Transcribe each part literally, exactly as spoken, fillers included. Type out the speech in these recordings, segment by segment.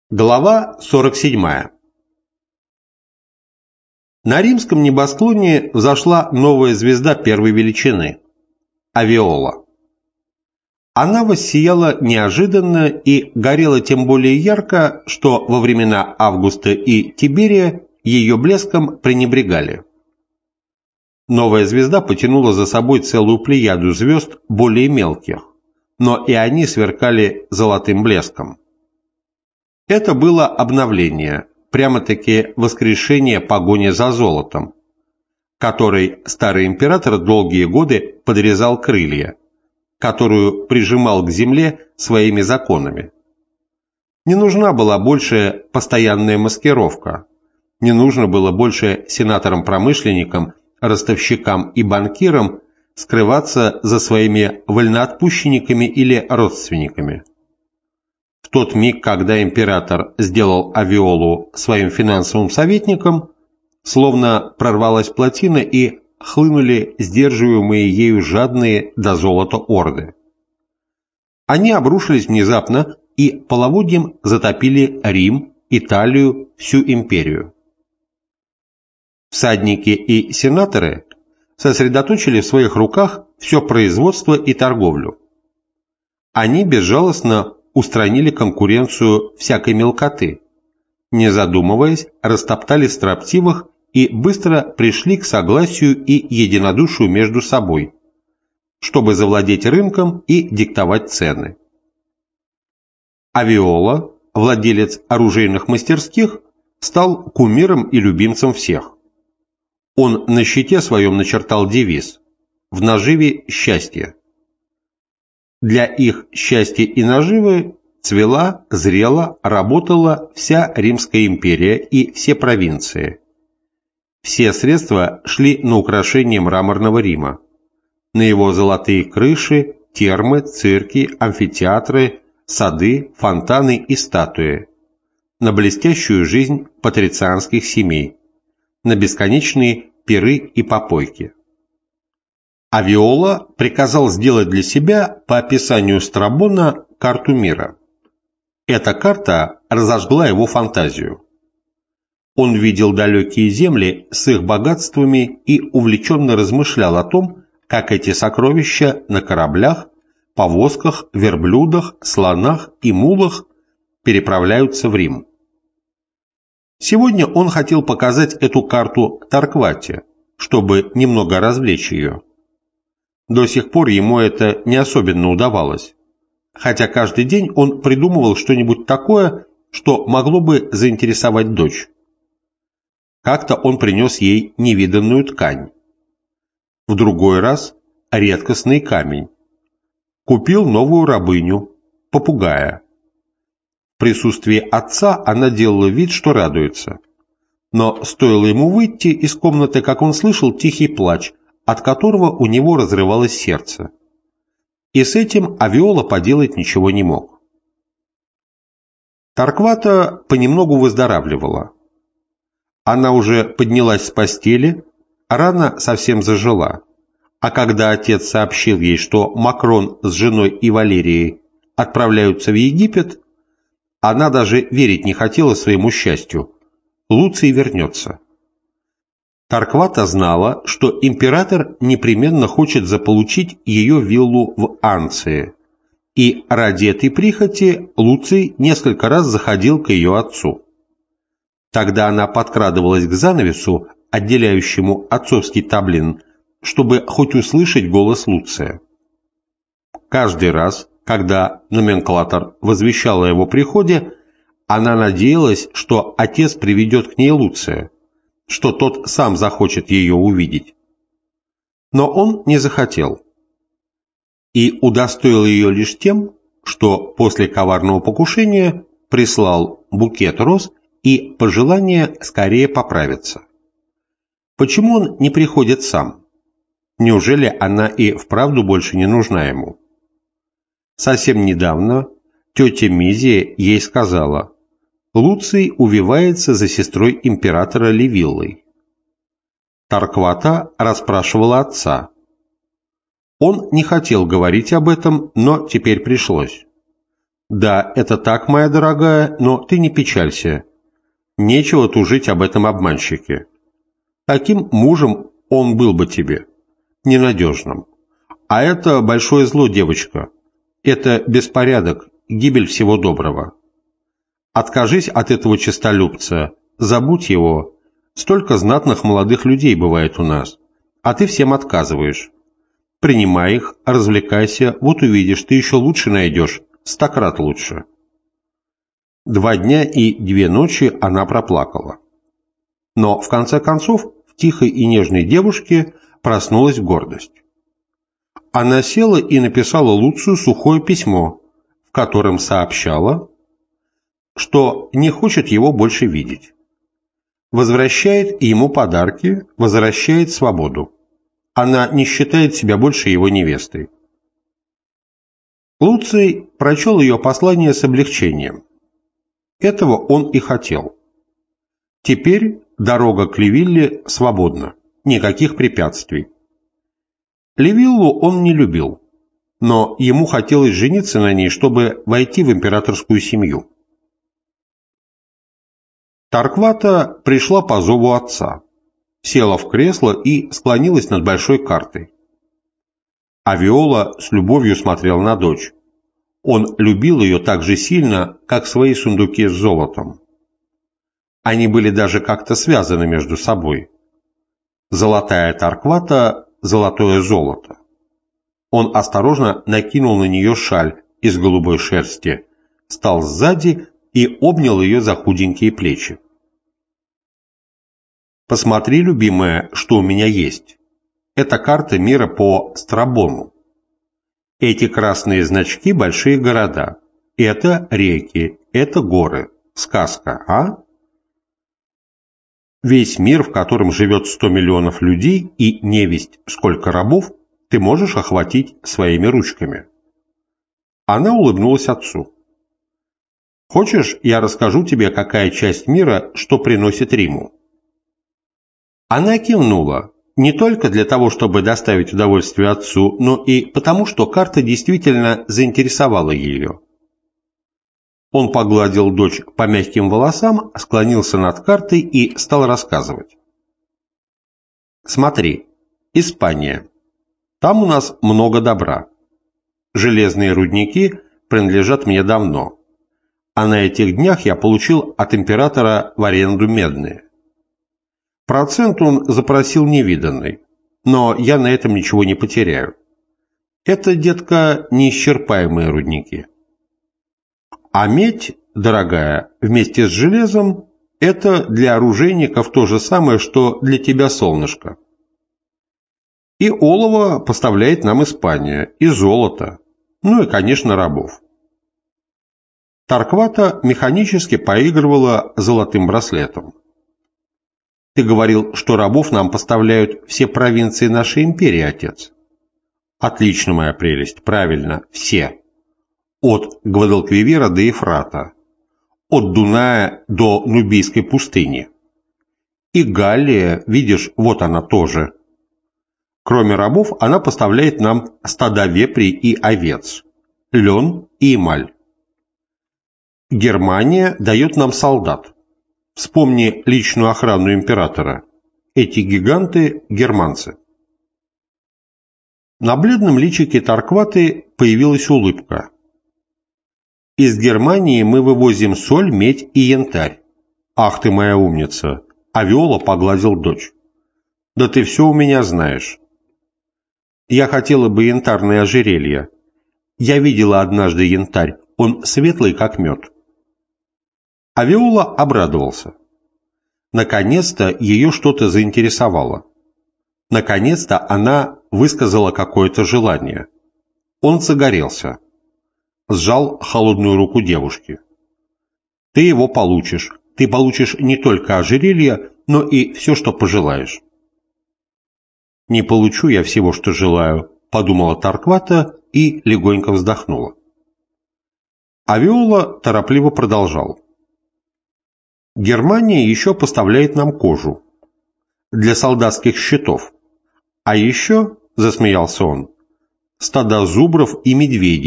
Глава сорок семь. На римском небосклоне взошла новая звезда первой величины – Авиола. Она воссияла неожиданно и горела тем более ярко, что во времена Августа и Тиберия ее блеском пренебрегали. Новая звезда потянула за собой целую плеяду звезд более мелких, но и они сверкали золотым блеском. Это было обновление, прямо-таки воскрешение погони за золотом, которой старый император долгие годы подрезал крылья, которую прижимал к земле своими законами. Не нужна была больше постоянная маскировка, не нужно было больше сенаторам-промышленникам, ростовщикам и банкирам скрываться за своими вольноотпущенниками или родственниками. В тот миг, когда император сделал Авиолу своим финансовым советником, словно прорвалась плотина и хлынули сдерживаемые ею жадные до золота орды. Они обрушились внезапно и половодьем затопили Рим, Италию, всю империю. Всадники и сенаторы сосредоточили в своих руках все производство и торговлю. Они безжалостно устранили конкуренцию всякой мелкоты, не задумываясь, растоптали строптивых и быстро пришли к согласию и единодушию между собой, чтобы завладеть рынком и диктовать цены. Авиола, владелец оружейных мастерских, стал кумиром и любимцем всех. Он на щите своем начертал девиз «В наживе счастье». Для их счастья и наживы цвела, зрела, работала вся Римская империя и все провинции. Все средства шли на украшение мраморного Рима, на его золотые крыши, термы, цирки, амфитеатры, сады, фонтаны и статуи, на блестящую жизнь патрицианских семей, на бесконечные пиры и попойки. Авиола приказал сделать для себя, по описанию Страбона, карту мира. Эта карта разожгла его фантазию. Он видел далекие земли с их богатствами и увлеченно размышлял о том, как эти сокровища на кораблях, повозках, верблюдах, слонах и мулах переправляются в Рим. Сегодня он хотел показать эту карту Торквате, чтобы немного развлечь ее. До сих пор ему это не особенно удавалось, хотя каждый день он придумывал что-нибудь такое, что могло бы заинтересовать дочь. Как-то он принес ей невиданную ткань, в другой раз редкостный камень, купил новую рабыню, попугая. В присутствии отца она делала вид, что радуется, но стоило ему выйти из комнаты, как он слышал тихий плач, от которого у него разрывалось сердце. И с этим Авиола поделать ничего не мог. Торквата понемногу выздоравливала. Она уже поднялась с постели, рана совсем зажила, а когда отец сообщил ей, что Макрон с женой и Валерией отправляются в Египет, она даже верить не хотела своему счастью. Луций вернется. Торквата знала, что император непременно хочет заполучить ее виллу в Анции, и ради этой прихоти Луций несколько раз заходил к ее отцу. Тогда она подкрадывалась к занавесу, отделяющему отцовский таблин, чтобы хоть услышать голос Луция. Каждый раз, когда номенклатор возвещал о его приходе, она надеялась, что отец приведет к ней Луция, что тот сам захочет ее увидеть. Но он не захотел. И удостоил ее лишь тем, что после коварного покушения прислал букет роз и пожелание скорее поправиться. Почему он не приходит сам? Неужели она и вправду больше не нужна ему? Совсем недавно тетя Мизия ей сказала: Луций увивается за сестрой императора Ливиллой. Торквата расспрашивала отца. Он не хотел говорить об этом, но теперь пришлось. Да, это так, моя дорогая, но ты не печалься. Нечего тужить об этом обманщике. Таким мужем он был бы тебе, ненадежным. А это большое зло, девочка. Это беспорядок, гибель всего доброго. Откажись от этого честолюбца, забудь его. Столько знатных молодых людей бывает у нас, а ты всем отказываешь. Принимай их, развлекайся, вот увидишь, ты еще лучше найдешь, стократ лучше. Два дня и две ночи она проплакала. Но в конце концов в тихой и нежной девушке проснулась гордость. Она села и написала Луцию сухое письмо, в котором сообщала, что не хочет его больше видеть. Возвращает ему подарки, возвращает свободу. Она не считает себя больше его невестой. Луций прочел ее послание с облегчением. Этого он и хотел. Теперь дорога к Ливилле свободна, никаких препятствий. Ливиллу он не любил, но ему хотелось жениться на ней, чтобы войти в императорскую семью. Торквата пришла по зову отца, села в кресло и склонилась над большой картой. А Виола с любовью смотрел на дочь. Он любил ее так же сильно, как свои сундуки с золотом. Они были даже как-то связаны между собой. Золотая Торквата, золотое золото. Он осторожно накинул на нее шаль из голубой шерсти, встал сзади и обнял ее за худенькие плечи. «Посмотри, любимая, что у меня есть. Это карта мира по Страбону. Эти красные значки – большие города. Это реки, это горы. Сказка, а? Весь мир, в котором живет сто миллионов людей и невесть сколько рабов, ты можешь охватить своими ручками». Она улыбнулась отцу. «Хочешь, я расскажу тебе, какая часть мира что приносит Риму?» Она кивнула, не только для того, чтобы доставить удовольствие отцу, но и потому, что карта действительно заинтересовала ее. Он погладил дочь по мягким волосам, склонился над картой и стал рассказывать. «Смотри, Испания. Там у нас много добра. Железные рудники принадлежат мне давно, а на этих днях я получил от императора в аренду медные. Процент он запросил невиданный, но я на этом ничего не потеряю. Это, детка, неисчерпаемые рудники. А медь, дорогая, вместе с железом, это для оружейников то же самое, что для тебя, солнышко. И олово поставляет нам Испания, и золото, ну и, конечно, рабов». Торквата механически поигрывала золотым браслетом. «Ты говорил, что рабов нам поставляют все провинции нашей империи, отец». «Отлично, моя прелесть, правильно, все. От Гвадалквивира до Ефрата, от Дуная до Нубийской пустыни. И Галлия, видишь, вот она тоже. Кроме рабов, она поставляет нам стада вепрей и овец, лен и эмаль. Германия дает нам солдат. Вспомни личную охрану императора. Эти гиганты – германцы». На бледном личике Торкваты появилась улыбка. «Из Германии мы вывозим соль, медь и янтарь. Ах ты моя умница!» А Виола погладил дочь. «Да ты все у меня знаешь. Я хотела бы янтарное ожерелье. Я видела однажды янтарь, он светлый, как мед». А Виола обрадовался. Наконец-то ее что-то заинтересовало. Наконец-то она высказала какое-то желание. Он загорелся. Сжал холодную руку девушки. «Ты его получишь. Ты получишь не только ожерелье, но и все, что пожелаешь». «Не получу я всего, что желаю», — подумала Торквата и легонько вздохнула. А Виола торопливо продолжал. «Германия еще поставляет нам кожу для солдатских щитов. А еще, — засмеялся он, — стада зубров и медведей,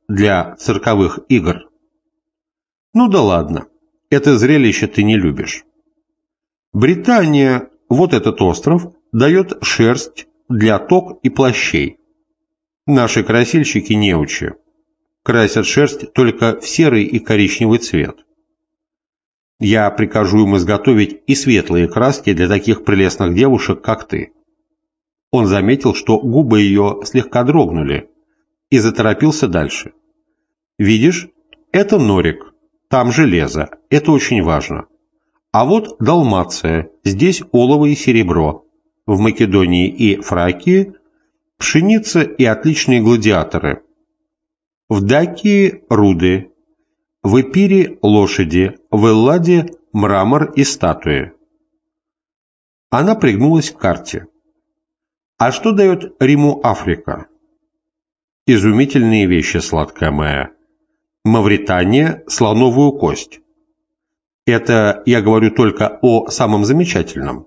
для цирковых игр? Ну да ладно, это зрелище ты не любишь. Британия, вот этот остров, дает шерсть для ток и плащей. Наши красильщики неучи. Красят шерсть только в серый и коричневый цвет. Я прикажу им изготовить и светлые краски для таких прелестных девушек, как ты. Он заметил, что губы ее слегка дрогнули, и заторопился дальше. Видишь, это норик, там железо, это очень важно. А вот Далмация, здесь олово и серебро. В Македонии и Фракии пшеница и отличные гладиаторы. В Дакии руды, в Эпире лошади, в Элладе мрамор и статуи. Она пригнулась к карте. А что дает Риму Африка? Изумительные вещи, сладкая моя. Мавритания – слоновую кость. Это я говорю только о самом замечательном.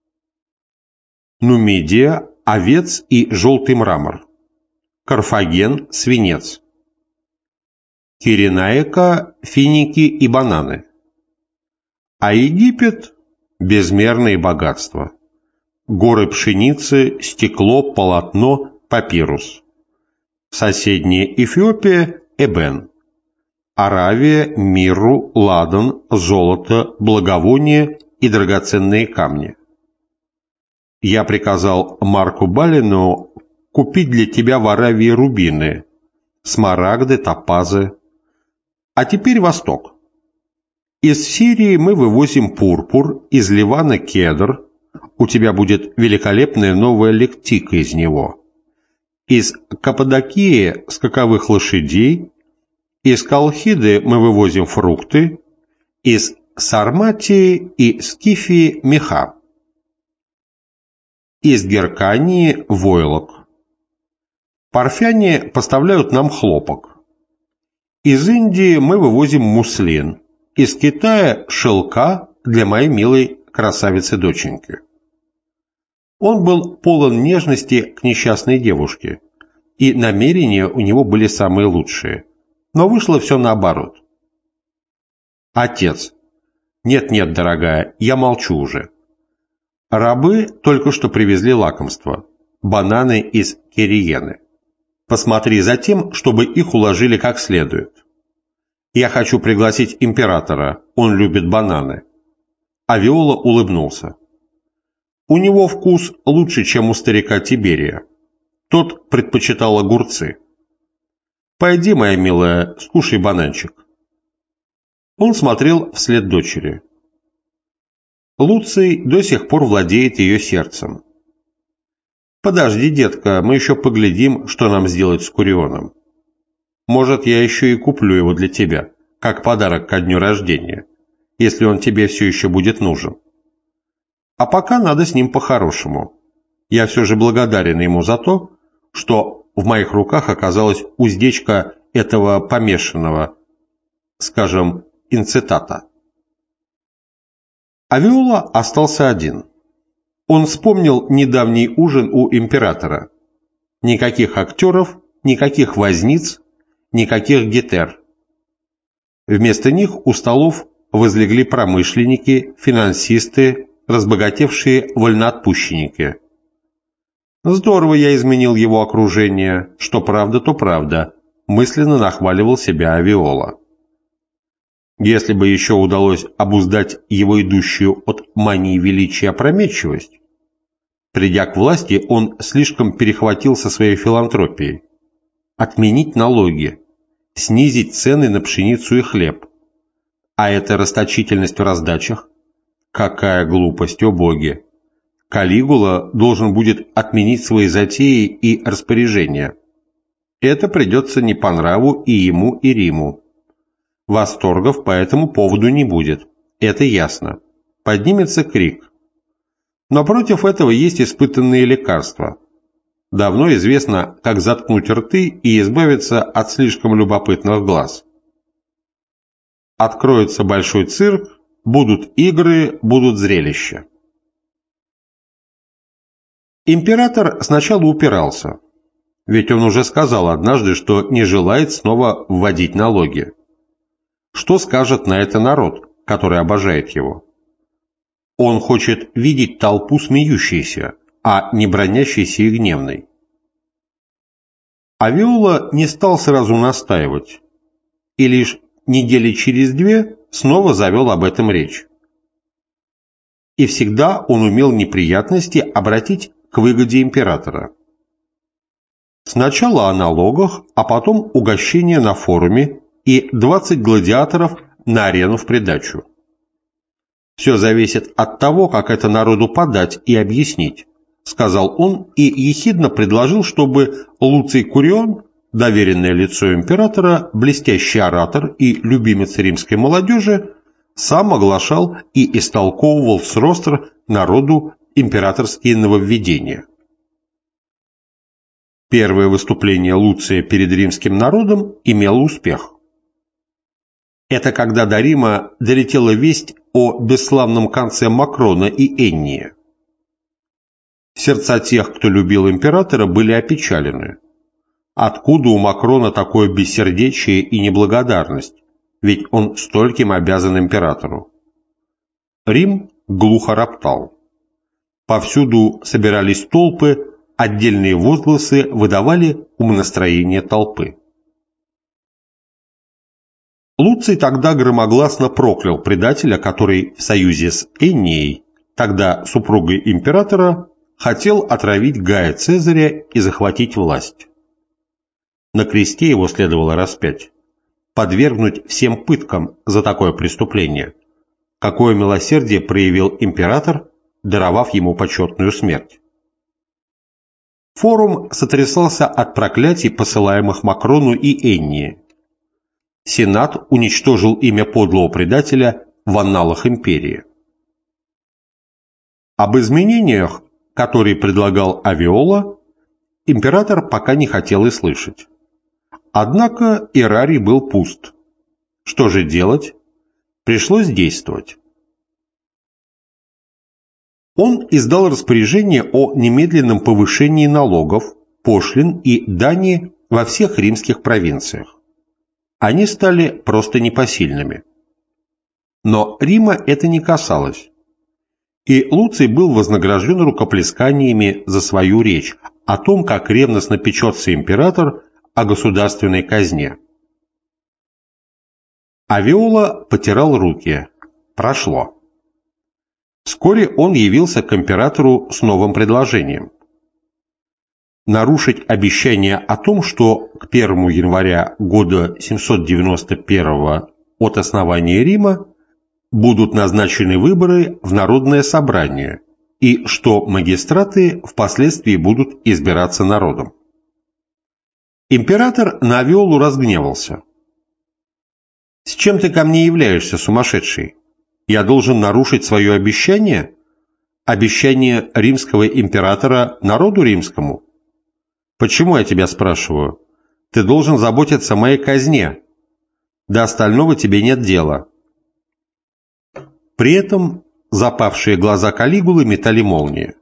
Нумидия – овец и желтый мрамор. Карфаген – свинец. Киренаика – финики и бананы. А Египет – безмерные богатства. Горы пшеницы, стекло, полотно, папирус. Соседняя Эфиопия – эбен. Аравия – мирру, ладан, золото, благовония и драгоценные камни. Я приказал Марку Балину купить для тебя в Аравии рубины, смарагды, топазы. А теперь Восток. Из Сирии мы вывозим пурпур, из Ливана кедр, у тебя будет великолепная новая лектика из него. Из Каппадокии скаковых лошадей, из Колхиды мы вывозим фрукты, из Сарматии и Скифии меха. Из Геркании войлок. Парфяне поставляют нам хлопок. Из Индии мы вывозим муслин, из Китая шелка для моей милой красавицы-доченьки. Он был полон нежности к несчастной девушке, и намерения у него были самые лучшие, но вышло все наоборот. Отец. Нет-нет, дорогая, я молчу уже. Рабы только что привезли лакомство, бананы из Кириены. Посмотри за тем, чтобы их уложили как следует. Я хочу пригласить императора, он любит бананы. А Виола улыбнулся. У него вкус лучше, чем у старика Тиберия. Тот предпочитал огурцы. Пойди, моя милая, скушай бананчик. Он смотрел вслед дочери. Луций до сих пор владеет ее сердцем. Подожди, детка, мы еще поглядим, что нам сделать с Курионом. Может, я еще и куплю его для тебя, как подарок ко дню рождения, если он тебе все еще будет нужен. А пока надо с ним по-хорошему. Я все же благодарен ему за то, что в моих руках оказалась уздечка этого помешанного, скажем, инцитата. А Виола остался один. Он вспомнил недавний ужин у императора. Никаких актеров, никаких возниц, никаких гетер. Вместо них у столов возлегли промышленники, финансисты, разбогатевшие вольноотпущенники. Здорово я изменил его окружение, что правда, то правда, мысленно нахваливал себя Виола. Если бы еще удалось обуздать его идущую от мании величия опрометчивость, придя к власти, он слишком перехватился своей филантропией. Отменить налоги, снизить цены на пшеницу и хлеб. А эта расточительность в раздачах? Какая глупость, о боги! Калигула должен будет отменить свои затеи и распоряжения. Это придется не по нраву и ему, и Риму. Восторгов по этому поводу не будет, это ясно. Поднимется крик. Но против этого есть испытанные лекарства. Давно известно, как заткнуть рты и избавиться от слишком любопытных глаз. Откроется большой цирк, будут игры, будут зрелища. Император сначала упирался. ведь он уже сказал однажды, что не желает снова вводить налоги. Что скажет на это народ, который обожает его? Он хочет видеть толпу смеющейся, а не бронящейся и гневной. А Виола не стал сразу настаивать, и лишь недели через две снова завел об этом речь. И всегда он умел неприятности обратить к выгоде императора. Сначала о налогах, а потом угощение на форуме и двадцать гладиаторов на арену в придачу. «Все зависит от того, как это народу подать и объяснить», — сказал он и ехидно предложил, чтобы Луций Курион, доверенное лицо императора, блестящий оратор и любимец римской молодежи, сам оглашал и истолковывал с ростра народу императорские нововведения. Первое выступление Луция перед римским народом имело успех. Это когда до Рима долетела весть о бесславном конце Макрона и Энния. Сердца тех, кто любил императора, были опечалены. Откуда у Макрона такое бессердечие и неблагодарность? Ведь он стольким обязан императору. Рим глухо роптал. Повсюду собирались толпы, отдельные возгласы выдавали умонастроение толпы. Луций тогда громогласно проклял предателя, который в союзе с Эннией, тогда супругой императора, хотел отравить Гая Цезаря и захватить власть. На кресте его следовало распять, подвергнуть всем пыткам за такое преступление. Какое милосердие проявил император, даровав ему почетную смерть. Форум сотрясался от проклятий, посылаемых Макрону и Эннии. Сенат уничтожил имя подлого предателя в анналах империи. Об изменениях, которые предлагал Авиола, император пока не хотел и слышать. Однако Ирарий был пуст. Что же делать? Пришлось действовать. Он издал распоряжение о немедленном повышении налогов, пошлин и дани во всех римских провинциях. Они стали просто непосильными. Но Рима это не касалось. И Луций был вознагражден рукоплесканиями за свою речь о том, как ревностно печется император о государственной казне. Авиола потирал руки. Прошло. Вскоре он явился к императору с новым предложением. Нарушить обещание о том, что к первому января года семьсот девяносто первого от основания Рима будут назначены выборы в Народное собрание и что магистраты впоследствии будут избираться народом. Император на Авиолу разгневался. «С чем ты ко мне являешься, сумасшедший? Я должен нарушить свое обещание? Обещание римского императора народу римскому? Почему я тебя спрашиваю? Ты должен заботиться о моей казне. До остального тебе нет дела». При этом запавшие глаза Калигулы метали молнии.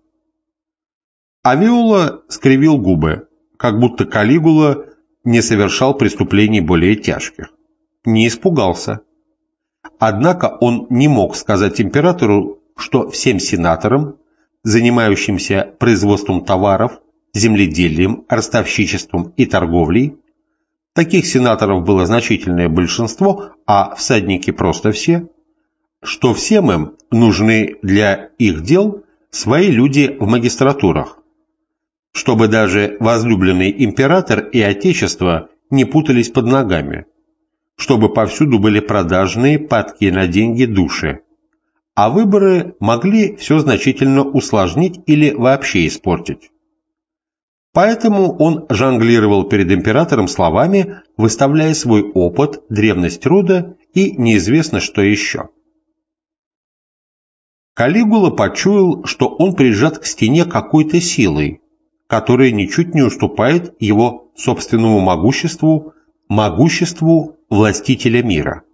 Авиола скривил губы, как будто Калигула не совершал преступлений более тяжких. Не испугался. Однако он не мог сказать императору, что всем сенаторам, занимающимся производством товаров, земледелием, ростовщичеством и торговлей, таких сенаторов было значительное большинство, а всадники просто все, что всем им нужны для их дел свои люди в магистратурах, чтобы даже возлюбленный император и отечество не путались под ногами, чтобы повсюду были продажные, падкие на деньги души, а выборы могли все значительно усложнить или вообще испортить. Поэтому он жонглировал перед императором словами, выставляя свой опыт, древность рода и неизвестно что еще. Калигула почуял, что он прижат к стене какой-то силой, которая ничуть не уступает его собственному могуществу, могуществу властителя мира.